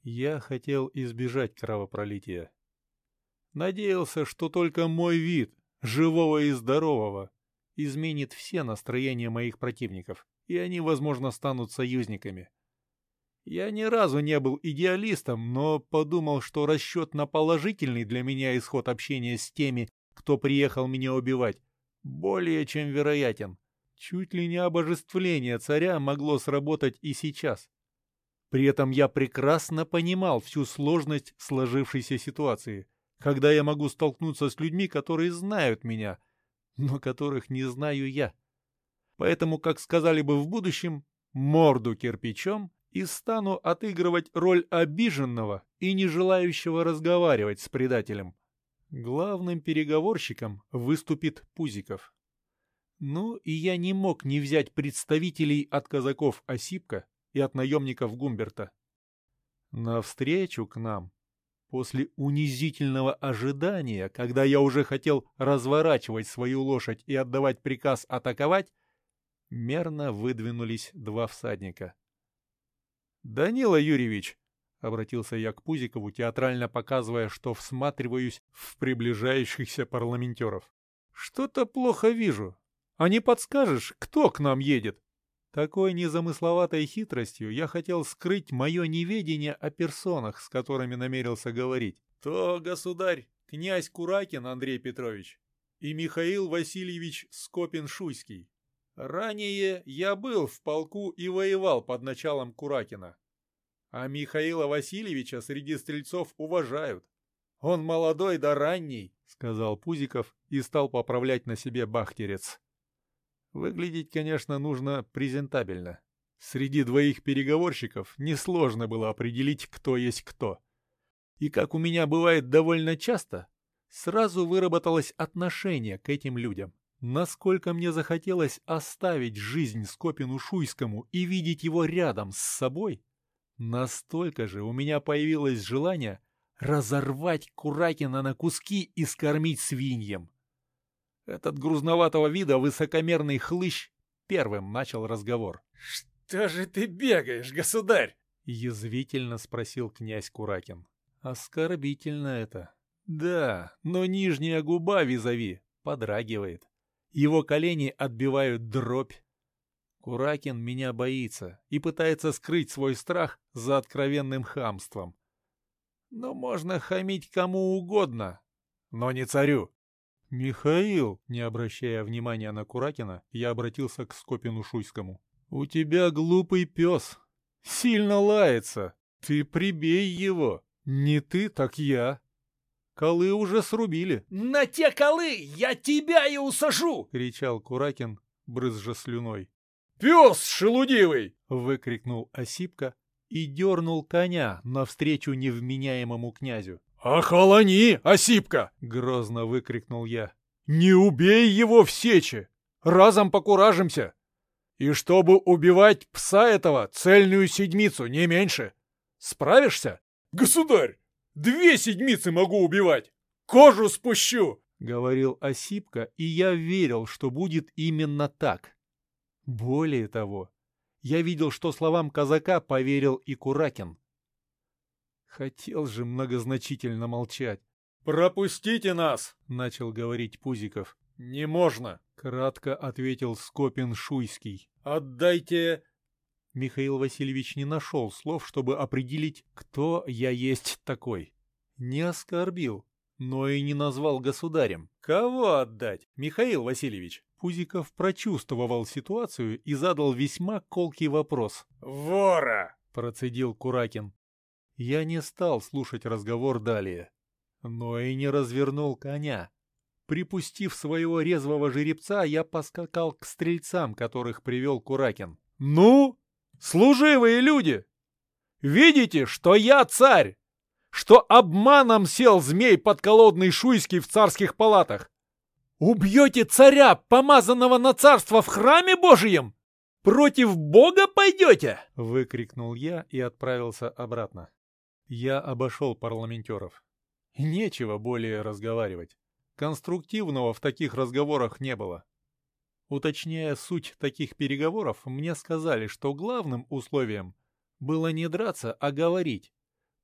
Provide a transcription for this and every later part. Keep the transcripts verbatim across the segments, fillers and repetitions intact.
Я хотел избежать кровопролития. Надеялся, что только мой вид, живого и здорового, изменит все настроения моих противников, и они, возможно, станут союзниками. Я ни разу не был идеалистом, но подумал, что расчет на положительный для меня исход общения с теми, кто приехал меня убивать, более чем вероятен. Чуть ли не обожествление царя могло сработать и сейчас. При этом я прекрасно понимал всю сложность сложившейся ситуации, когда я могу столкнуться с людьми, которые знают меня, но которых не знаю я. Поэтому, как сказали бы в будущем, морду кирпичом и стану отыгрывать роль обиженного и не желающего разговаривать с предателем. Главным переговорщиком выступит Пузиков. Ну, и я не мог не взять представителей от казаков Осипка и от наемников Гумберта. Навстречу к нам, после унизительного ожидания, когда я уже хотел разворачивать свою лошадь и отдавать приказ атаковать, мерно выдвинулись два всадника. «Данила Юрьевич», — обратился я к Пузикову, театрально показывая, что всматриваюсь в приближающихся парламентеров, — «что-то плохо вижу. А не подскажешь, кто к нам едет?» Такой незамысловатой хитростью я хотел скрыть мое неведение о персонах, с которыми намерился говорить. «То, государь, князь Куракин Андрей Петрович и Михаил Васильевич Скопин-Шуйский. Ранее я был в полку и воевал под началом Куракина. А Михаила Васильевича среди стрельцов уважают. Он молодой да ранний», — сказал Пузиков и стал поправлять на себе бахтерец. Выглядеть, конечно, нужно презентабельно. Среди двоих переговорщиков несложно было определить, кто есть кто. И, как у меня бывает довольно часто, сразу выработалось отношение к этим людям. Насколько мне захотелось оставить жизнь Скопину-Шуйскому и видеть его рядом с собой, настолько же у меня появилось желание разорвать Куракина на куски и скормить свиньям. Этот грузноватого вида высокомерный хлыщ первым начал разговор. «Что же ты бегаешь, государь?» — язвительно спросил князь Куракин. Оскорбительно это. Да, но нижняя губа визави подрагивает. Его колени отбивают дробь. Куракин меня боится и пытается скрыть свой страх за откровенным хамством. Но можно хамить кому угодно, но не царю. «Михаил», не обращая внимания на Куракина, я обратился к Скопину-Шуйскому. «У тебя глупый пес. Сильно лается. Ты прибей его. Не ты, так я. Колы уже срубили». «На те колы я тебя и усажу!» — кричал Куракин, брызжа слюной. «Пес шелудивый!» — выкрикнул Осипка и дернул коня навстречу невменяемому князю. «Охолони, Осипка!» — грозно выкрикнул я. «Не убей его в сече! Разом покуражимся! И чтобы убивать пса этого, цельную седмицу, не меньше! Справишься?» «Государь, две седмицы могу убивать! Кожу спущу!» — говорил Осипка, и я верил, что будет именно так. Более того, я видел, что словам казака поверил и Куракин. Хотел же многозначительно молчать. «Пропустите нас!» — начал говорить Пузиков. «Не можно!» — кратко ответил Скопин-Шуйский. «Отдайте...» Михаил Васильевич не нашел слов, чтобы определить, кто я есть такой. Не оскорбил, но и не назвал государем. «Кого отдать, Михаил Васильевич?» Пузиков прочувствовал ситуацию и задал весьма колкий вопрос. «Вора!» — процедил Куракин. Я не стал слушать разговор далее, но и не развернул коня. Припустив своего резвого жеребца, я поскакал к стрельцам, которых привел Куракин. «Ну, служивые люди, видите, что я царь, что обманом сел змей подколодный Шуйский в царских палатах? Убьете царя, помазанного на царство в храме Божием? Против Бога пойдете?» — выкрикнул я и отправился обратно. Я обошел парламентеров. Нечего более разговаривать. Конструктивного в таких разговорах не было. Уточняя суть таких переговоров, мне сказали, что главным условием было не драться, а говорить.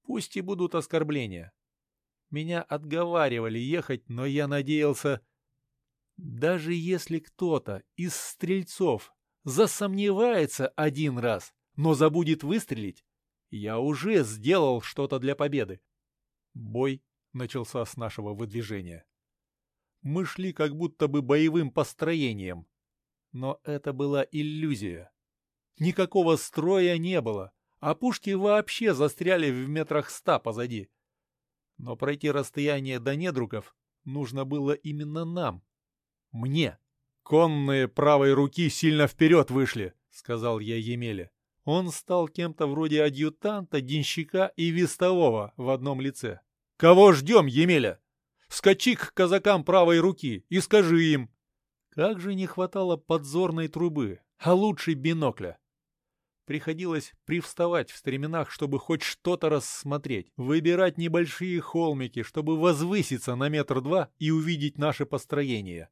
Пусть и будут оскорбления. Меня отговаривали ехать, но я надеялся... Даже если кто-то из стрельцов засомневается один раз, но забудет выстрелить, я уже сделал что-то для победы. Бой начался с нашего выдвижения. Мы шли как будто бы боевым построением. Но это была иллюзия. Никакого строя не было, а пушки вообще застряли в метрах ста позади. Но пройти расстояние до недругов нужно было именно нам. Мне. «Конные правой руки сильно вперед вышли», — сказал я Емеле. Он стал кем-то вроде адъютанта, денщика и вестового в одном лице. «Кого ждем, Емеля? Скачи к казакам правой руки и скажи им». Как же не хватало подзорной трубы, а лучше бинокля. Приходилось привставать в стременах, чтобы хоть что-то рассмотреть, выбирать небольшие холмики, чтобы возвыситься на метр-два и увидеть наше построение.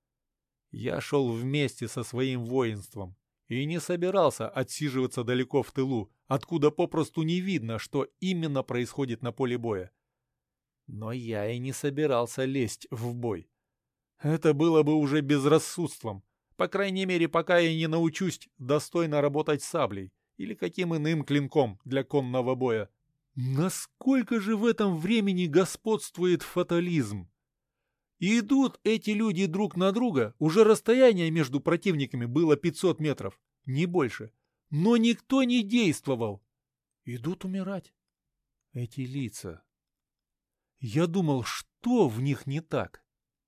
Я шел вместе со своим воинством и не собирался отсиживаться далеко в тылу, откуда попросту не видно, что именно происходит на поле боя. Но я и не собирался лезть в бой. Это было бы уже безрассудством, по крайней мере, пока я не научусь достойно работать саблей или каким иным клинком для конного боя. Насколько же в этом времени господствует фатализм? И идут эти люди друг на друга, уже расстояние между противниками было пятьсот метров, не больше. Но никто не действовал. Идут умирать. Эти лица. Я думал, что в них не так?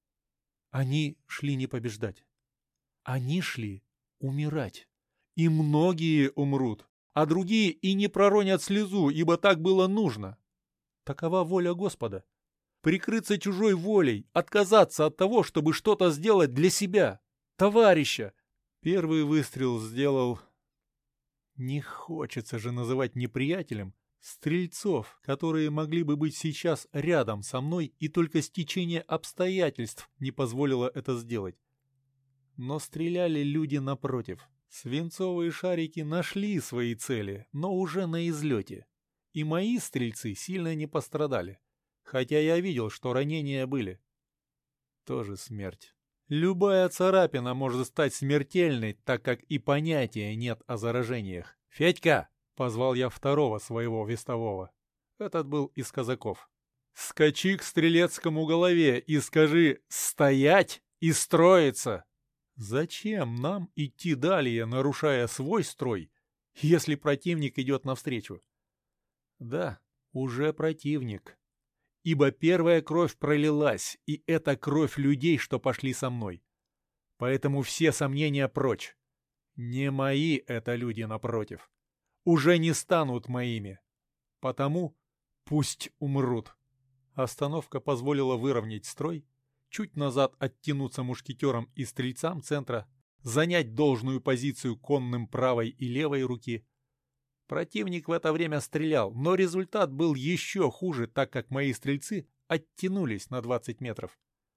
Они шли не побеждать. Они шли умирать. И многие умрут, а другие и не проронят слезу, ибо так было нужно. Такова воля Господа. Прикрыться чужой волей, отказаться от того, чтобы что-то сделать для себя, товарища. Первый выстрел сделал... Не хочется же называть неприятелем стрельцов, которые могли бы быть сейчас рядом со мной, и только стечение обстоятельств не позволило это сделать. Но стреляли люди напротив. Свинцовые шарики нашли свои цели, но уже на излете. И мои стрельцы сильно не пострадали. Хотя я видел, что ранения были. Тоже смерть. Любая царапина может стать смертельной, так как и понятия нет о заражениях. «Федька!» — позвал я второго своего вестового. Этот был из казаков. «Скачи к стрелецкому голове и скажи «стоять» и «строиться». Зачем нам идти далее, нарушая свой строй, если противник идет навстречу? Да, уже противник. Ибо первая кровь пролилась, и это кровь людей, что пошли со мной. Поэтому все сомнения прочь. Не мои это люди напротив. Уже не станут моими. Потому пусть умрут. Остановка позволила выровнять строй, чуть назад оттянуться мушкетерам и стрельцам центра, занять должную позицию конным правой и левой руки. Противник в это время стрелял, но результат был еще хуже, так как мои стрельцы оттянулись на двадцать метров.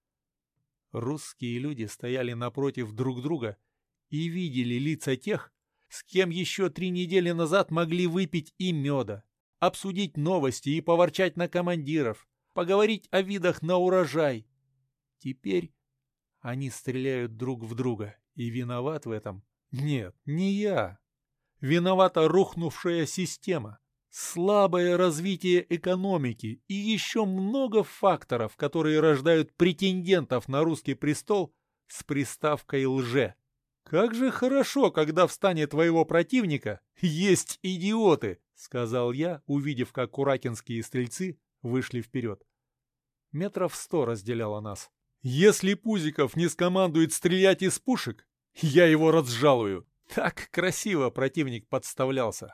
Русские люди стояли напротив друг друга и видели лица тех, с кем еще три недели назад могли выпить и меда, обсудить новости и поворчать на командиров, поговорить о видах на урожай. Теперь они стреляют друг в друга, и виноват в этом нет, не я. Виновата рухнувшая система, слабое развитие экономики и еще много факторов, которые рождают претендентов на русский престол с приставкой «лже». «Как же хорошо, когда в стане твоего противника есть идиоты», — сказал я, увидев, как куракинские стрельцы вышли вперед. Метров сто разделяло нас. «Если Пузиков не скомандует стрелять из пушек, я его разжалую». Так красиво противник подставлялся.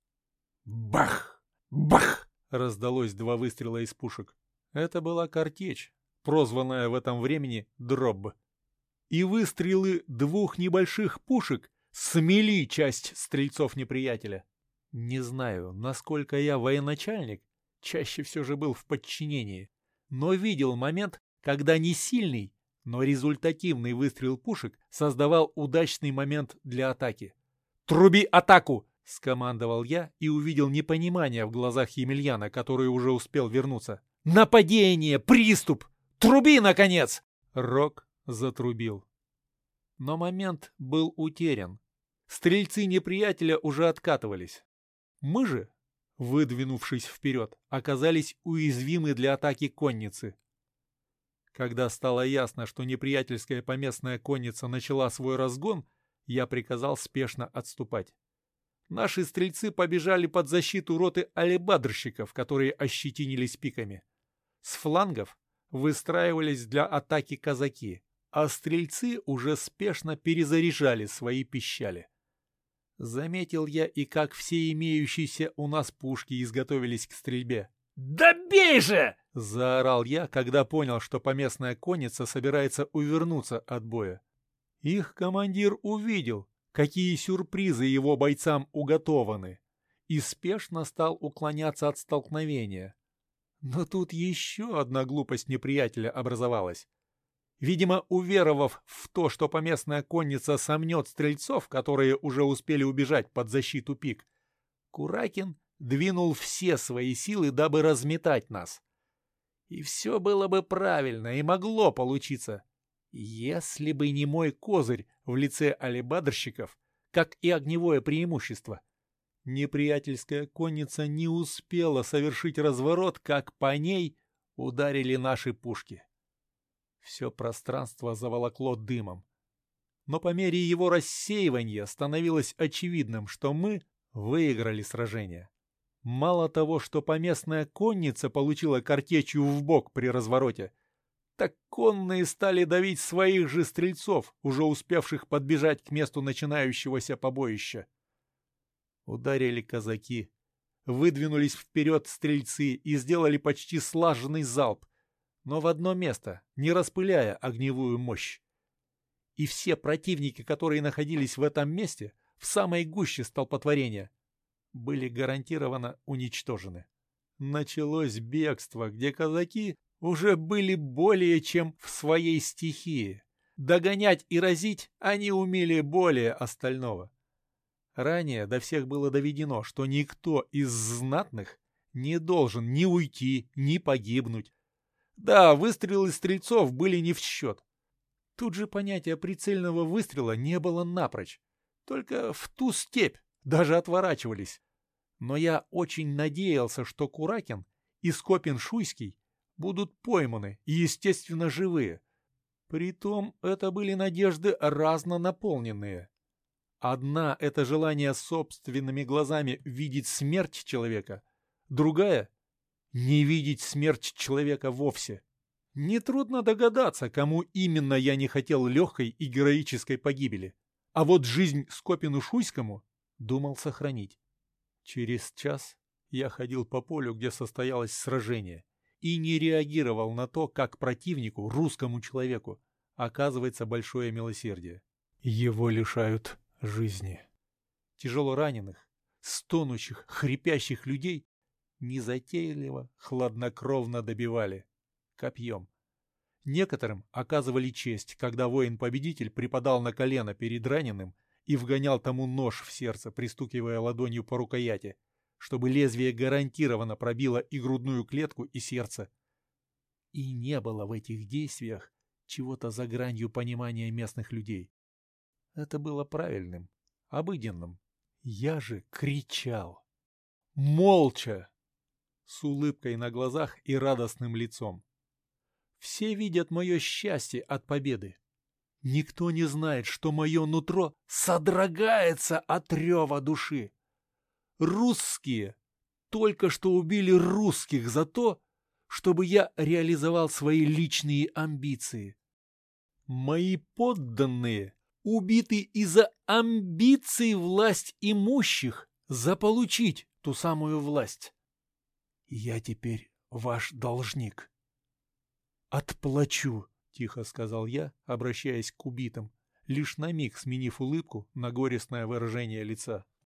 Бах! Бах! Раздалось два выстрела из пушек. Это была картечь, прозванная в этом времени дробь. И выстрелы двух небольших пушек смели часть стрельцов неприятеля. Не знаю, насколько я военачальник, чаще все же был в подчинении, но видел момент, когда не сильный, но результативный выстрел пушек создавал удачный момент для атаки. «Труби атаку!» — скомандовал я и увидел непонимание в глазах Емельяна, который уже успел вернуться. «Нападение! Приступ! Труби, наконец!» Рог затрубил. Но момент был утерян. Стрельцы неприятеля уже откатывались. Мы же, выдвинувшись вперед, оказались уязвимы для атаки конницы. Когда стало ясно, что неприятельская поместная конница начала свой разгон, я приказал спешно отступать. Наши стрельцы побежали под защиту роты алебадрщиков, которые ощетинились пиками. С флангов выстраивались для атаки казаки, а стрельцы уже спешно перезаряжали свои пищали. Заметил я и как все имеющиеся у нас пушки изготовились к стрельбе. «Да бей же!» — заорал я, когда понял, что поместная конница собирается увернуться от боя. Их командир увидел, какие сюрпризы его бойцам уготованы, и спешно стал уклоняться от столкновения. Но тут еще одна глупость неприятеля образовалась. Видимо, уверовав в то, что поместная конница сомнет стрельцов, которые уже успели убежать под защиту пик, Куракин двинул все свои силы, дабы разметать нас. И все было бы правильно и могло получиться, если бы не мой козырь в лице алебадрщиков, как и огневое преимущество. Неприятельская конница не успела совершить разворот, как по ней ударили наши пушки. Все пространство заволокло дымом. Но по мере его рассеивания становилось очевидным, что мы выиграли сражение. Мало того, что поместная конница получила картечью в бок при развороте, так конные стали давить своих же стрельцов, уже успевших подбежать к месту начинающегося побоища. Ударили казаки, выдвинулись вперед стрельцы и сделали почти слаженный залп, но в одно место, не распыляя огневую мощь. И все противники, которые находились в этом месте, в самой гуще столпотворения, были гарантированно уничтожены. Началось бегство, где казаки уже были более чем в своей стихии. Догонять и разить они умели более остального. Ранее до всех было доведено, что никто из знатных не должен ни уйти, ни погибнуть. Да, выстрелы стрельцов были не в счет. Тут же понятия прицельного выстрела не было напрочь. Только в ту степь даже отворачивались. Но я очень надеялся, что Куракин и Скопин-Шуйский будут пойманы и, естественно, живые. Притом это были надежды разно наполненные. Одна — это желание собственными глазами видеть смерть человека, другая — не видеть смерть человека вовсе. Нетрудно догадаться, кому именно я не хотел легкой и героической погибели, а вот жизнь Скопину-Шуйскому думал сохранить. Через час я ходил по полю, где состоялось сражение, и не реагировал на то, как противнику, русскому человеку, оказывается большое милосердие. Его лишают жизни. Тяжело раненых, стонущих, хрипящих людей незатейливо, хладнокровно добивали копьем. Некоторым оказывали честь, когда воин-победитель припадал на колено перед раненым и вгонял тому нож в сердце, пристукивая ладонью по рукояти, чтобы лезвие гарантированно пробило и грудную клетку, и сердце. И не было в этих действиях чего-то за гранью понимания местных людей. Это было правильным, обыденным. Я же кричал. Молча, с улыбкой на глазах и радостным лицом. Все видят мое счастье от победы. Никто не знает, что мое нутро содрогается от рева души. Русские только что убили русских за то, чтобы я реализовал свои личные амбиции. Мои подданные убиты из-за амбиций власть имущих заполучить ту самую власть. Я теперь ваш должник. Отплачу, тихо сказал я, обращаясь к убитым, лишь на миг сменив улыбку на горестное выражение лица.